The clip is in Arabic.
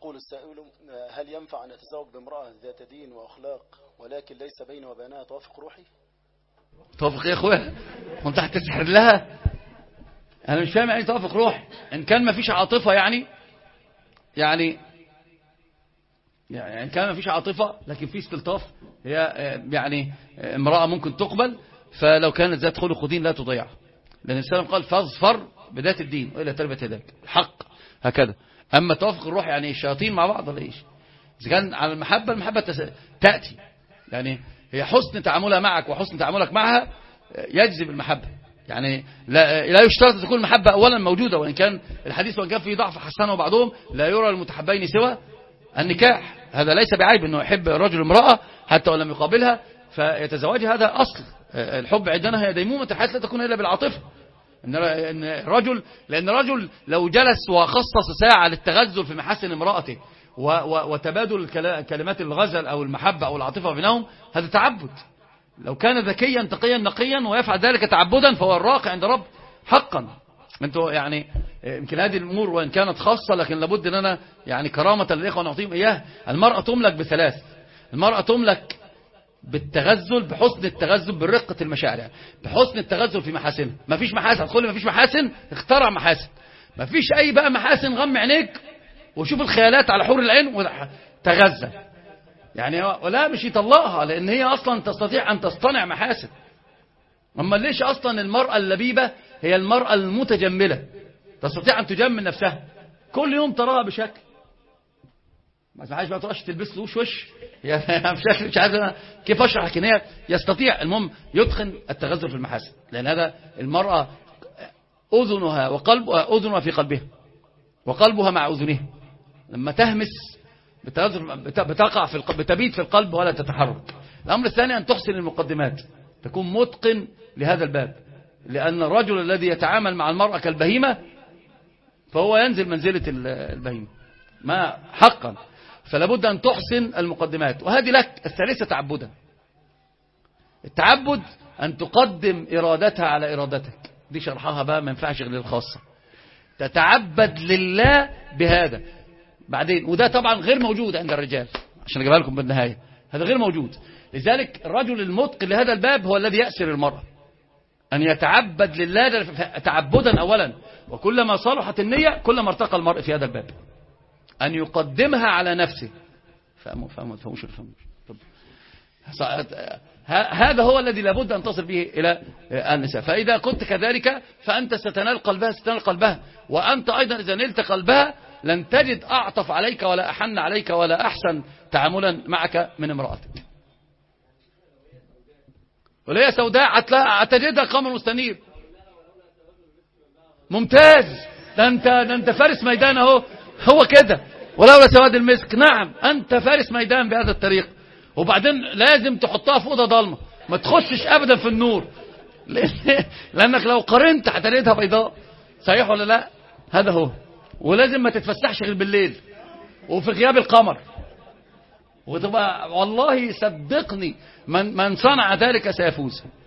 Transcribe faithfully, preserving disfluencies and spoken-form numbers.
يقول السائل: هل ينفع أن أتزوج بامرأة ذات دين وأخلاق ولكن ليس بيني وبينها توافق روحي؟ توافق يا أخويا؟ وانت هتسحر لها؟ أنا مش فاهم يعني توافق روحي. إن كان ما فيش عاطفة يعني يعني يعني إن كان ما فيش عاطفة لكن في استلطاف، هي يعني امرأة ممكن تقبل، فلو كانت ذات خلق ودين لا تضيعها، لأن السلام قال: فاظفر بذات الدين وإلى تربت يداك. الحق هكذا. أما توافق الروح يعني الشياطين مع بعض ولا إيش؟ إذا كان على المحبة، المحبة تأتي يعني هي حسن تعاملها معك وحسن تعاملك معها يجذب المحبة. يعني لا, لا يشترط تكون المحبة أولا موجودة، وإن كان الحديث وإن كان فيه ضعف حسنه وبعضهم: لا يرى المتحبين سوى النكاح. هذا ليس بعيب أنه يحب رجل امرأة حتى ولم يقابلها فيتزوج، هذا أصل الحب عندنا. هي ديمومة الحياة لا تكون إلا بالعاطفة. إن الرجل، لأن الرجل لو جلس وخصص ساعة للتغزل في محاسن امرأته وتبادل كلمات الغزل أو المحبة أو العاطفة بينهم، هذا تعبد. لو كان ذكيا تقيا نقيا ويفعل ذلك تعبدا فهو الراقي عند رب حقا. انتوا يعني يمكن هذه الأمور وإن كانت خاصة، لكن لابد أن أنا يعني كرامة للإخوة نعطيهم إياه. المرأة تملك بثلاث: المرأة تملك بالتغزل، بحسن التغزل، بالرقة المشاعر، يعني بحسن التغزل في محاسنها. ما فيش محاسن، تقول لي ما فيش محاسن، اخترع محاسن. ما فيش أي بقى محاسن، غم عينيك وشوف الخيالات على حور العين وتغزل يعني، ولا مش يطلقها، لأن هي أصلا تستطيع أن تصطنع محاسن. أما ليش أصلا المرأة اللبيبة هي المرأة المتجملة، تستطيع أن تجمل نفسها، كل يوم تراها بشكل ما تسمعهاش بقى تروحش تلبس له وش وش يعني بشكل مش عارف انا كيف اشرح، لكن هي يستطيع المهم يتقن التغزل في المحاسن. لأن هذا المرأة أذنها وقلبها، أذنها في قلبها وقلبها مع أذنها، لما تهمس بتقع في القلب، بتبيت في القلب ولا تتحرك. الأمر الثاني أن تحسن المقدمات، تكون متقن لهذا الباب، لأن الرجل الذي يتعامل مع المرأة كالبهيمة فهو ينزل منزلة البهيمة ما حقا. فلا بد أن تحسن المقدمات. وهذه لك الثالثة تعبدا. التعبد أن تقدم إرادتها على إرادتك، دي شرحها بقى ما ينفعش غير الخاصة. تتعبد لله بهذا بعدين، وده طبعا غير موجود عند الرجال عشان أجيبها لكم بالنهاية، هذا غير موجود. لذلك الرجل المتقن لهذا الباب هو الذي يأسر المرأة، أن يتعبد لله تعبدا أولا، وكلما صلحت النية كلما ارتقى المرء في هذا الباب. أن يقدمها على نفسه. فهموا فهموا فهموش الفهموش هذا هو الذي لابد أن تصل به إلى النساء. فإذا كنت كذلك فأنت ستنال قلبها ستنال قلبها وأنت أيضا إذا نلت قلبها لن تجد أعطف عليك ولا أحن عليك ولا أحسن تعاملا معك من امرأتك. ولا هي سوداء هتجدها قمر مستنير. ممتاز، ده أنت, ده أنت فارس ميدان اهو، هو كده. ولولا سواد المسك، نعم أنت فارس ميدان بهذا الطريق. وبعدين لازم تحطها في أوضة ضلمة، ما تخشش أبدا في النور، لأنك لو قارنت هتجدها بيضاء. صحيح ولا لا؟ هذا هو. ولازم ما تتفسحش غير بالليل وفي غياب القمر، وتبقى والله صدقني من, من صنع ذلك سيفوز.